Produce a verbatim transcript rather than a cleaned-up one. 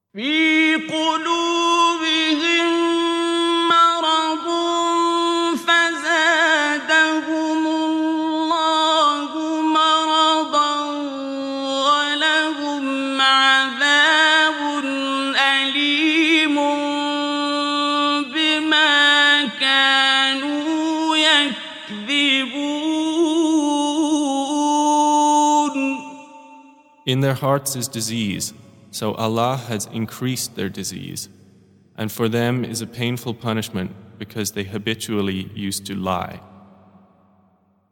في قلوبهم مرض فزادهم الله مرضا ولهم عذاب أليم بما كانوا يكذبون. In their hearts is disease, so Allah has increased their disease, and for them is a painful punishment because they habitually used to lie.